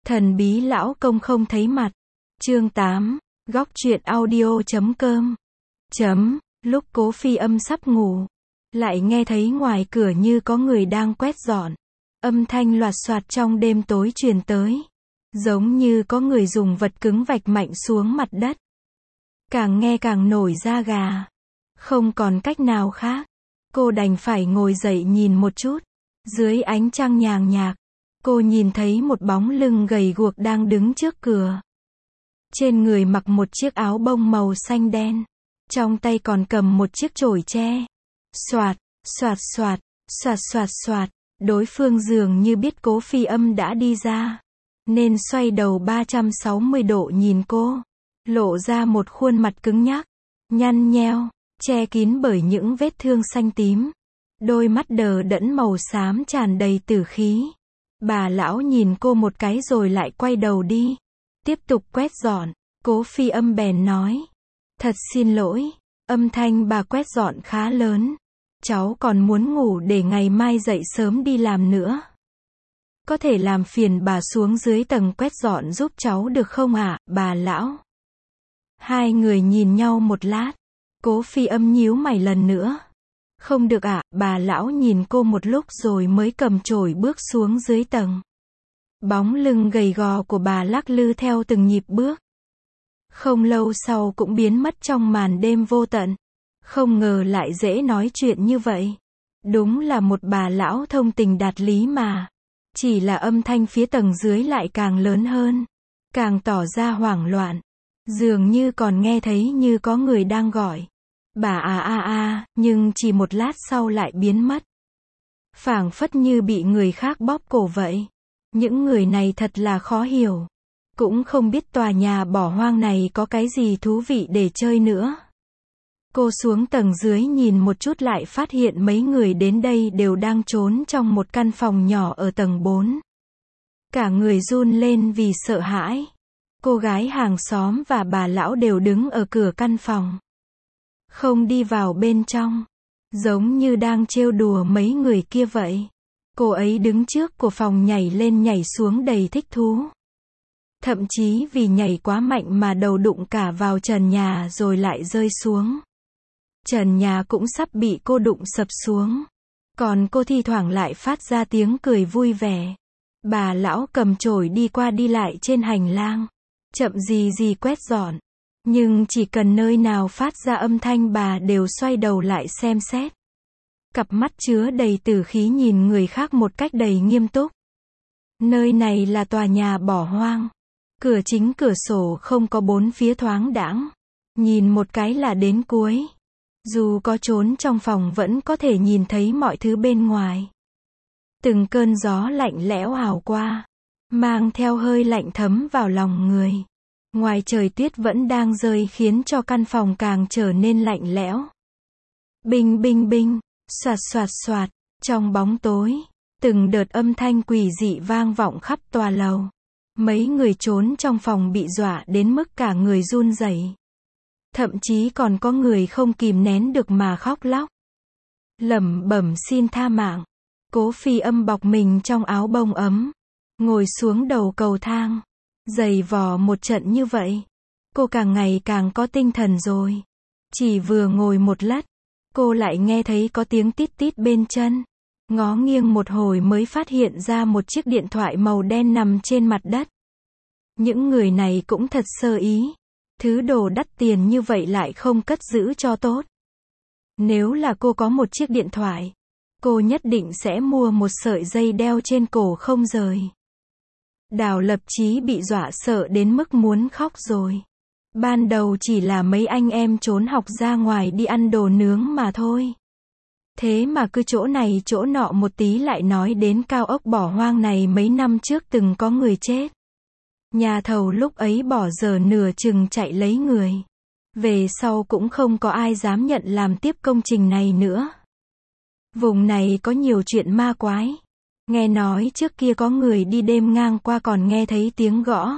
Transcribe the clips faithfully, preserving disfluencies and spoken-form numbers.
Thần bí lão công không thấy mặt. Chương tám. Góc truyện audio chấm com. Chấm. Lúc Cố Phi Âm sắp ngủ, lại nghe thấy ngoài cửa như có người đang quét dọn. Âm thanh loạt soạt trong đêm tối truyền tới. Giống như có người dùng vật cứng vạch mạnh xuống mặt đất. Càng nghe càng nổi da gà. Không còn cách nào khác. Cô đành phải ngồi dậy nhìn một chút. Dưới ánh trăng nhàng nhạc, cô nhìn thấy một bóng lưng gầy guộc đang đứng trước cửa. Trên người mặc một chiếc áo bông màu xanh đen. Trong tay còn cầm một chiếc chổi tre. Soạt, soạt soạt, soạt soạt soạt. Đối phương dường như biết Cố Phi Âm đã đi ra, nên xoay đầu ba trăm sáu mươi độ nhìn cô. Lộ ra một khuôn mặt cứng nhắc, nhăn nheo, che kín bởi những vết thương xanh tím. Đôi mắt đờ đẫn màu xám tràn đầy tử khí. Bà lão nhìn cô một cái rồi lại quay đầu đi. Tiếp tục quét dọn. Cố Phi Âm bèn nói. Thật xin lỗi. Âm thanh bà quét dọn khá lớn. Cháu còn muốn ngủ để ngày mai dậy sớm đi làm nữa. Có thể làm phiền bà xuống dưới tầng quét dọn giúp cháu được không ạ, bà lão? Hai người nhìn nhau một lát. Cố Phi Âm nhíu mày lần nữa. Không được ạ, bà lão nhìn cô một lúc rồi mới cầm chổi bước xuống dưới tầng. Bóng lưng gầy gò của bà lắc lư theo từng nhịp bước. Không lâu sau cũng biến mất trong màn đêm vô tận. Không ngờ lại dễ nói chuyện như vậy. Đúng là một bà lão thông tình đạt lý mà. Chỉ là âm thanh phía tầng dưới lại càng lớn hơn. Càng tỏ ra hoảng loạn. Dường như còn nghe thấy như có người đang gọi. Bà à à à, nhưng chỉ một lát sau lại biến mất. Phảng phất như bị người khác bóp cổ vậy. Những người này thật là khó hiểu. Cũng không biết tòa nhà bỏ hoang này có cái gì thú vị để chơi nữa. Cô xuống tầng dưới nhìn một chút lại phát hiện mấy người đến đây đều đang trốn trong một căn phòng nhỏ ở tầng bốn. Cả người run lên vì sợ hãi. Cô gái hàng xóm và bà lão đều đứng ở cửa căn phòng. Không đi vào bên trong. Giống như đang trêu đùa mấy người kia vậy. Cô ấy đứng trước của phòng nhảy lên nhảy xuống đầy thích thú. Thậm chí vì nhảy quá mạnh mà đầu đụng cả vào trần nhà rồi lại rơi xuống. Trần nhà cũng sắp bị cô đụng sập xuống. Còn cô thi thoảng lại phát ra tiếng cười vui vẻ. Bà lão cầm chổi đi qua đi lại trên hành lang. Chậm gì gì quét dọn. Nhưng chỉ cần nơi nào phát ra âm thanh bà đều xoay đầu lại xem xét. Cặp mắt chứa đầy tử khí nhìn người khác một cách đầy nghiêm túc. Nơi này là tòa nhà bỏ hoang. Cửa chính cửa sổ không có bốn phía thoáng đãng. Nhìn một cái là đến cuối. Dù có trốn trong phòng vẫn có thể nhìn thấy mọi thứ bên ngoài. Từng cơn gió lạnh lẽo ảo qua. Mang theo hơi lạnh thấm vào lòng người. Ngoài trời tuyết vẫn đang rơi khiến cho căn phòng càng trở nên lạnh lẽo. Binh binh binh, soạt soạt soạt, trong bóng tối, từng đợt âm thanh quỷ dị vang vọng khắp tòa lầu. Mấy người trốn trong phòng bị dọa đến mức cả người run rẩy. Thậm chí còn có người không kìm nén được mà khóc lóc. Lẩm bẩm xin tha mạng. Cố Phi Âm bọc mình trong áo bông ấm. Ngồi xuống đầu cầu thang. Giày vò một trận như vậy. Cô càng ngày càng có tinh thần rồi. Chỉ vừa ngồi một lát. Cô lại nghe thấy có tiếng tít tít bên chân. Ngó nghiêng một hồi mới phát hiện ra một chiếc điện thoại màu đen nằm trên mặt đất. Những người này cũng thật sơ ý. Thứ đồ đắt tiền như vậy lại không cất giữ cho tốt. Nếu là cô có một chiếc điện thoại, cô nhất định sẽ mua một sợi dây đeo trên cổ không rời. Đào Lập Chí bị dọa sợ đến mức muốn khóc rồi. Ban đầu chỉ là mấy anh em trốn học ra ngoài đi ăn đồ nướng mà thôi. Thế mà cứ chỗ này chỗ nọ một tí lại nói đến cao ốc bỏ hoang này mấy năm trước từng có người chết. Nhà thầu lúc ấy bỏ giờ nửa chừng chạy lấy người. Về sau cũng không có ai dám nhận làm tiếp công trình này nữa. Vùng này có nhiều chuyện ma quái. Nghe nói trước kia có người đi đêm ngang qua còn nghe thấy tiếng gõ.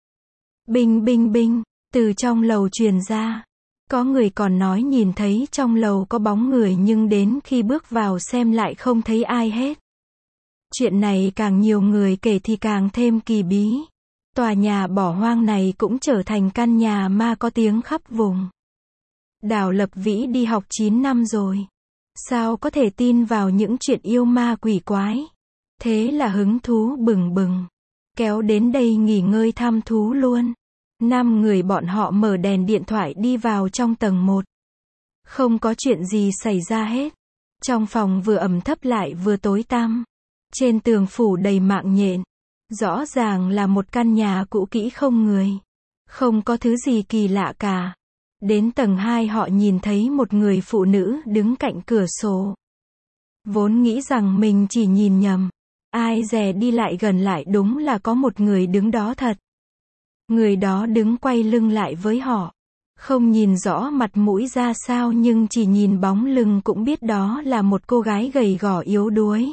Binh binh binh, từ trong lầu truyền ra. Có người còn nói nhìn thấy trong lầu có bóng người nhưng đến khi bước vào xem lại không thấy ai hết. Chuyện này càng nhiều người kể thì càng thêm kỳ bí. Tòa nhà bỏ hoang này cũng trở thành căn nhà ma có tiếng khắp vùng. Đào Lập Vĩ đi học chín năm rồi. Sao có thể tin vào những chuyện yêu ma quỷ quái? Thế là hứng thú bừng bừng. Kéo đến đây nghỉ ngơi thăm thú luôn. Năm người bọn họ mở đèn điện thoại đi vào trong tầng một. Không có chuyện gì xảy ra hết. Trong phòng vừa ẩm thấp lại vừa tối tăm. Trên tường phủ đầy mạng nhện. Rõ ràng là một căn nhà cũ kỹ không người. Không có thứ gì kỳ lạ cả. Đến tầng hai họ nhìn thấy một người phụ nữ đứng cạnh cửa sổ. Vốn nghĩ rằng mình chỉ nhìn nhầm. Ai dè đi lại gần lại đúng là có một người đứng đó thật. Người đó đứng quay lưng lại với họ. Không nhìn rõ mặt mũi ra sao nhưng chỉ nhìn bóng lưng cũng biết đó là một cô gái gầy gò yếu đuối.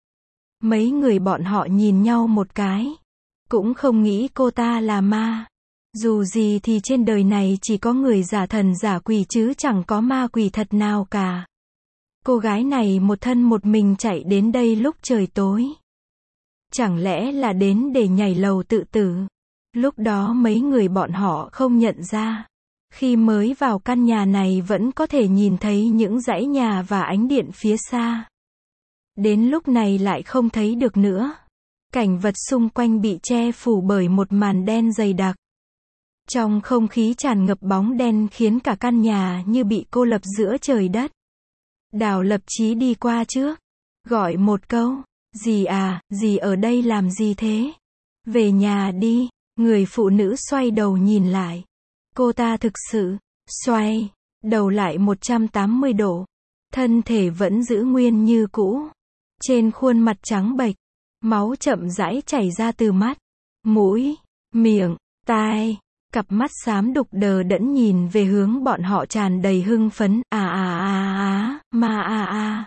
Mấy người bọn họ nhìn nhau một cái. Cũng không nghĩ cô ta là ma. Dù gì thì trên đời này chỉ có người giả thần giả quỷ chứ chẳng có ma quỷ thật nào cả. Cô gái này một thân một mình chạy đến đây lúc trời tối. Chẳng lẽ là đến để nhảy lầu tự tử? Lúc đó mấy người bọn họ không nhận ra. Khi mới vào căn nhà này vẫn có thể nhìn thấy những dãy nhà và ánh điện phía xa. Đến lúc này lại không thấy được nữa. Cảnh vật xung quanh bị che phủ bởi một màn đen dày đặc. Trong không khí tràn ngập bóng đen khiến cả căn nhà như bị cô lập giữa trời đất. Đào Lập Chí đi qua trước. Gọi một câu. Dì à, dì ở đây làm gì thế? Về nhà đi. Người phụ nữ xoay đầu nhìn lại. Cô ta thực sự xoay đầu lại một trăm tám mươi độ. Thân thể vẫn giữ nguyên như cũ. Trên khuôn mặt trắng bệch, máu chậm rãi chảy ra từ mắt, mũi, miệng, tai. Cặp mắt xám đục đờ đẫn nhìn về hướng bọn họ tràn đầy hưng phấn. À à à à, ma à à.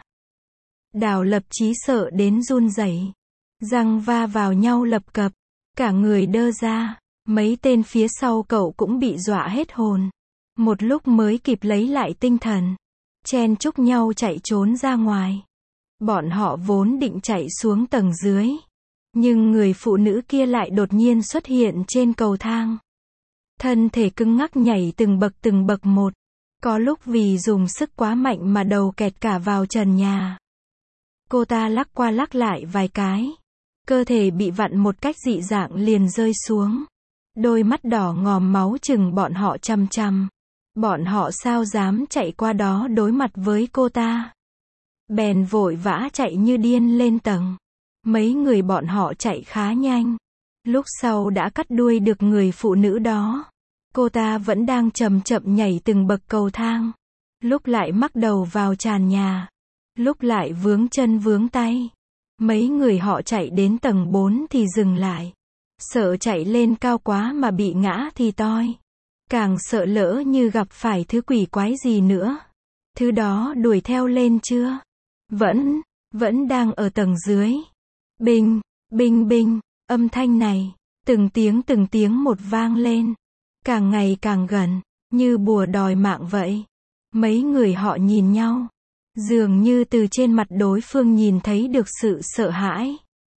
Đào Lập Chí sợ đến run rẩy. Răng va vào nhau lập cập. Cả người đơ ra. Mấy tên phía sau cậu cũng bị dọa hết hồn. Một lúc mới kịp lấy lại tinh thần. Chen chúc nhau chạy trốn ra ngoài. Bọn họ vốn định chạy xuống tầng dưới. Nhưng người phụ nữ kia lại đột nhiên xuất hiện trên cầu thang. Thân thể cứng ngắc nhảy từng bậc từng bậc một. Có lúc vì dùng sức quá mạnh mà đầu kẹt cả vào trần nhà. Cô ta lắc qua lắc lại vài cái. Cơ thể bị vặn một cách dị dạng liền rơi xuống. Đôi mắt đỏ ngòm máu chừng bọn họ chằm chằm. Bọn họ sao dám chạy qua đó đối mặt với cô ta. Bèn vội vã chạy như điên lên tầng. Mấy người bọn họ chạy khá nhanh. Lúc sau đã cắt đuôi được người phụ nữ đó. Cô ta vẫn đang chậm chậm nhảy từng bậc cầu thang. Lúc lại mắc đầu vào tràn nhà. Lúc lại vướng chân vướng tay. Mấy người họ chạy đến tầng bốn thì dừng lại. Sợ chạy lên cao quá mà bị ngã thì toi. Càng sợ lỡ như gặp phải thứ quỷ quái gì nữa. Thứ đó đuổi theo lên chưa? Vẫn, vẫn đang ở tầng dưới. Binh, binh binh, âm thanh này, từng tiếng từng tiếng một vang lên. Càng ngày càng gần, như bùa đòi mạng vậy. Mấy người họ nhìn nhau. Dường như từ trên mặt đối phương nhìn thấy được sự sợ hãi.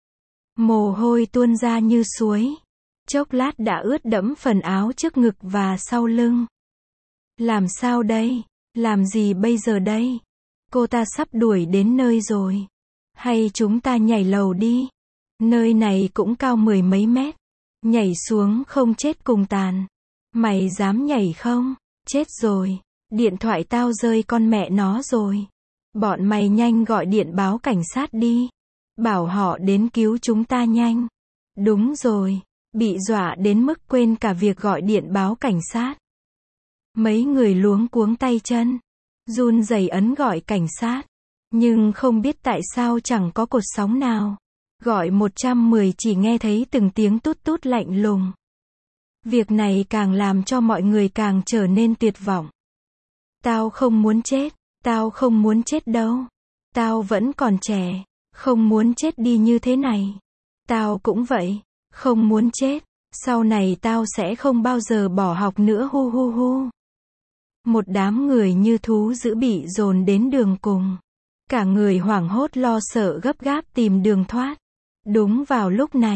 Mồ hôi tuôn ra như suối. Chốc lát đã ướt đẫm phần áo trước ngực và sau lưng. Làm sao đây? Làm gì bây giờ đây? Cô ta sắp đuổi đến nơi rồi. Hay chúng ta nhảy lầu đi? Nơi này cũng cao mười mấy mét. Nhảy xuống không chết cùng tàn. Mày dám nhảy không? Chết rồi. Điện thoại tao rơi con mẹ nó rồi. Bọn mày nhanh gọi điện báo cảnh sát đi. Bảo họ đến cứu chúng ta nhanh. Đúng rồi. Bị dọa đến mức quên cả việc gọi điện báo cảnh sát. Mấy người luống cuống tay chân. Run rẩy ấn gọi cảnh sát. Nhưng không biết tại sao chẳng có cột sóng nào. Gọi một trăm mười chỉ nghe thấy từng tiếng tút tút lạnh lùng. Việc này càng làm cho mọi người càng trở nên tuyệt vọng. Tao không muốn chết. Tao không muốn chết đâu. Tao vẫn còn trẻ. Không muốn chết đi như thế này. Tao cũng vậy. Không muốn chết. Sau này tao sẽ không bao giờ bỏ học nữa hu hu hu. Một đám người như thú dữ bị dồn đến đường cùng. Cả người hoảng hốt lo sợ gấp gáp tìm đường thoát. Đúng vào lúc này,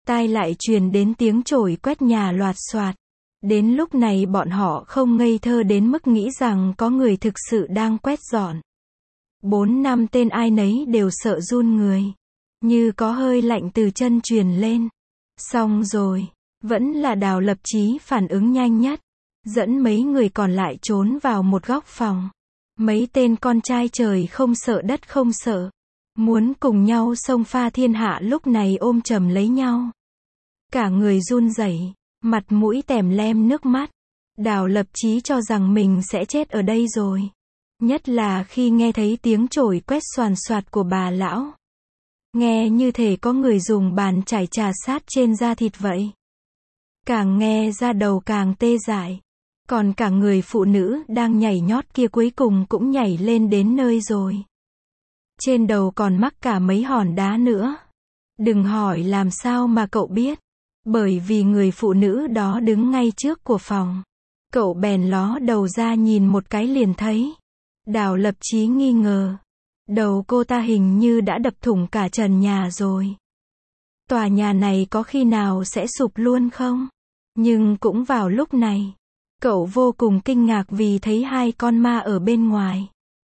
tai lại truyền đến tiếng chổi quét nhà loạt soạt. Đến lúc này bọn họ không ngây thơ đến mức nghĩ rằng có người thực sự đang quét dọn. Bốn năm tên ai nấy đều sợ run người. Như có hơi lạnh từ chân truyền lên. Xong rồi, vẫn là Đào Lập Chí phản ứng nhanh nhất. Dẫn mấy người còn lại trốn vào một góc phòng. Mấy tên con trai trời không sợ đất không sợ. Muốn cùng nhau xông pha thiên hạ lúc này ôm chầm lấy nhau. Cả người run rẩy, mặt mũi tèm lem nước mắt. Đào Lập Chí cho rằng mình sẽ chết ở đây rồi. Nhất là khi nghe thấy tiếng chổi quét xoàn xoạt của bà lão. Nghe như thể có người dùng bàn chải trà sát trên da thịt vậy. Càng nghe ra đầu càng tê dại. Còn cả người phụ nữ đang nhảy nhót kia cuối cùng cũng nhảy lên đến nơi rồi. Trên đầu còn mắc cả mấy hòn đá nữa. Đừng hỏi làm sao mà cậu biết. Bởi vì người phụ nữ đó đứng ngay trước của phòng. Cậu bèn ló đầu ra nhìn một cái liền thấy. Đào Lập Chí nghi ngờ. Đầu cô ta hình như đã đập thủng cả trần nhà rồi. Tòa nhà này có khi nào sẽ sụp luôn không? Nhưng cũng vào lúc này, cậu vô cùng kinh ngạc vì thấy hai con ma ở bên ngoài.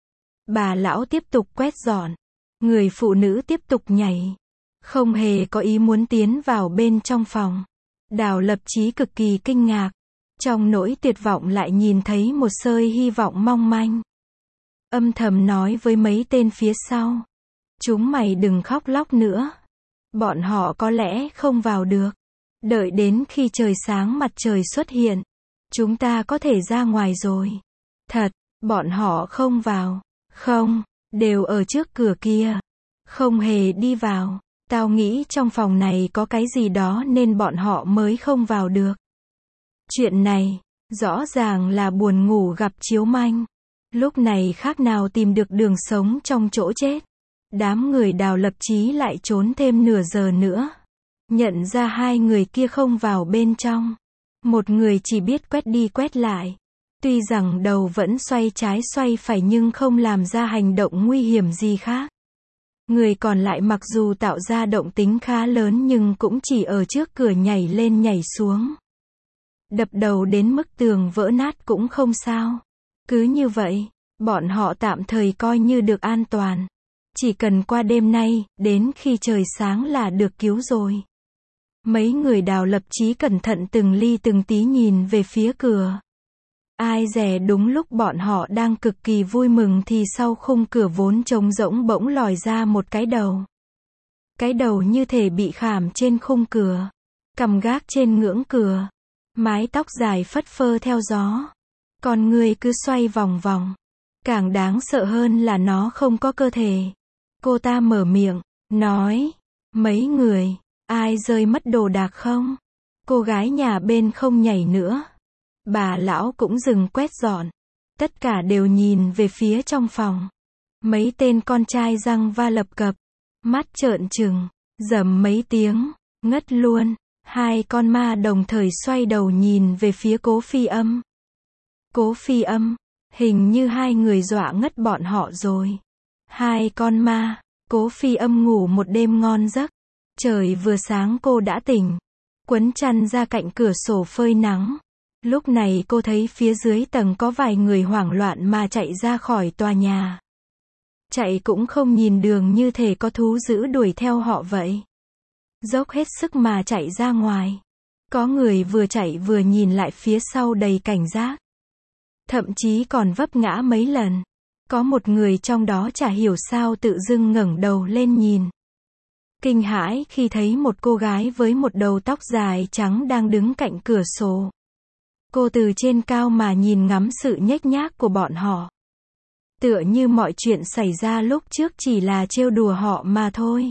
Bà lão tiếp tục quét dọn. Người phụ nữ tiếp tục nhảy. Không hề có ý muốn tiến vào bên trong phòng. Đào Lập Chí cực kỳ kinh ngạc. Trong nỗi tuyệt vọng lại nhìn thấy một sợi hy vọng mong manh. Âm thầm nói với mấy tên phía sau. Chúng mày đừng khóc lóc nữa. Bọn họ có lẽ không vào được. Đợi đến khi trời sáng mặt trời xuất hiện. Chúng ta có thể ra ngoài rồi. Thật, bọn họ không vào. Không, đều ở trước cửa kia. Không hề đi vào. Tao nghĩ trong phòng này có cái gì đó nên bọn họ mới không vào được. Chuyện này, rõ ràng là buồn ngủ gặp chiếu manh. Lúc này khác nào tìm được đường sống trong chỗ chết. Đám người Đào Lập Chí lại trốn thêm nửa giờ nữa. Nhận ra hai người kia không vào bên trong. Một người chỉ biết quét đi quét lại. Tuy rằng đầu vẫn xoay trái xoay phải nhưng không làm ra hành động nguy hiểm gì khác. Người còn lại mặc dù tạo ra động tính khá lớn nhưng cũng chỉ ở trước cửa nhảy lên nhảy xuống. Đập đầu đến mức tường vỡ nát cũng không sao. Cứ như vậy, bọn họ tạm thời coi như được an toàn. Chỉ cần qua đêm nay, đến khi trời sáng là được cứu rồi. Mấy người Đào Lập Chí cẩn thận từng ly từng tí nhìn về phía cửa. Ai dè đúng lúc bọn họ đang cực kỳ vui mừng thì sau khung cửa vốn trống rỗng bỗng lòi ra một cái đầu. Cái đầu như thể bị khảm trên khung cửa. Cằm gác trên ngưỡng cửa. Mái tóc dài phất phơ theo gió. Con người cứ xoay vòng vòng. Càng đáng sợ hơn là nó không có cơ thể. Cô ta mở miệng, nói. Mấy người, ai rơi mất đồ đạc không? Cô gái nhà bên không nhảy nữa. Bà lão cũng dừng quét dọn. Tất cả đều nhìn về phía trong phòng. Mấy tên con trai răng va lập cập. Mắt trợn trừng. Rầm mấy tiếng. Ngất luôn. Hai con ma đồng thời xoay đầu nhìn về phía Cố Phi Âm. Cố Phi Âm. Hình như hai người dọa ngất bọn họ rồi. Hai con ma. Cố Phi Âm ngủ một đêm ngon giấc. Trời vừa sáng cô đã tỉnh. Quấn chăn ra cạnh cửa sổ phơi nắng. Lúc này cô thấy phía dưới tầng có vài người hoảng loạn mà chạy ra khỏi tòa nhà. Chạy cũng không nhìn đường như thể có thú dữ đuổi theo họ vậy. Dốc hết sức mà chạy ra ngoài. Có người vừa chạy vừa nhìn lại phía sau đầy cảnh giác. Thậm chí còn vấp ngã mấy lần. Có một người trong đó chả hiểu sao tự dưng ngẩng đầu lên nhìn. Kinh hãi khi thấy một cô gái với một đầu tóc dài trắng đang đứng cạnh cửa sổ. Cô từ trên cao mà nhìn ngắm sự nhếch nhác của bọn họ. Tựa như mọi chuyện xảy ra lúc trước chỉ là trêu đùa họ mà thôi.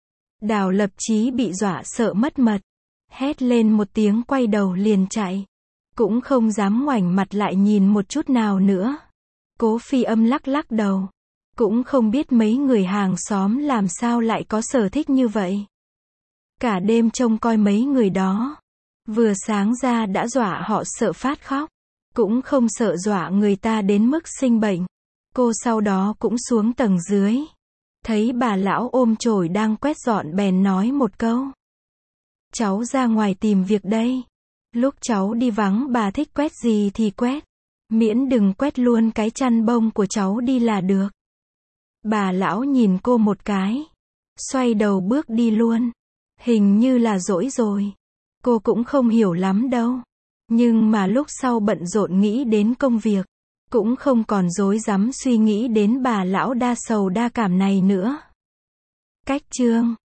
Đào Lập Chí bị dọa sợ mất mật. Hét lên một tiếng quay đầu liền chạy. Cũng không dám ngoảnh mặt lại nhìn một chút nào nữa. Cố Phi Âm lắc lắc đầu. Cũng không biết mấy người hàng xóm làm sao lại có sở thích như vậy. Cả đêm trông coi mấy người đó. Vừa sáng ra đã dọa họ sợ phát khóc. Cũng không sợ dọa người ta đến mức sinh bệnh. Cô sau đó cũng xuống tầng dưới. Thấy bà lão ôm chổi đang quét dọn bèn nói một câu. cháu ra ngoài tìm việc đây. Lúc cháu đi vắng bà thích quét gì thì quét. Miễn đừng quét luôn cái chăn bông của cháu đi là được. Bà lão nhìn cô một cái. Xoay đầu bước đi luôn. Hình như là dỗi rồi. Cô cũng không hiểu lắm đâu. Nhưng mà lúc sau bận rộn nghĩ đến công việc. Cũng không còn rối rắm suy nghĩ đến bà lão đa sầu đa cảm này nữa. Cách chương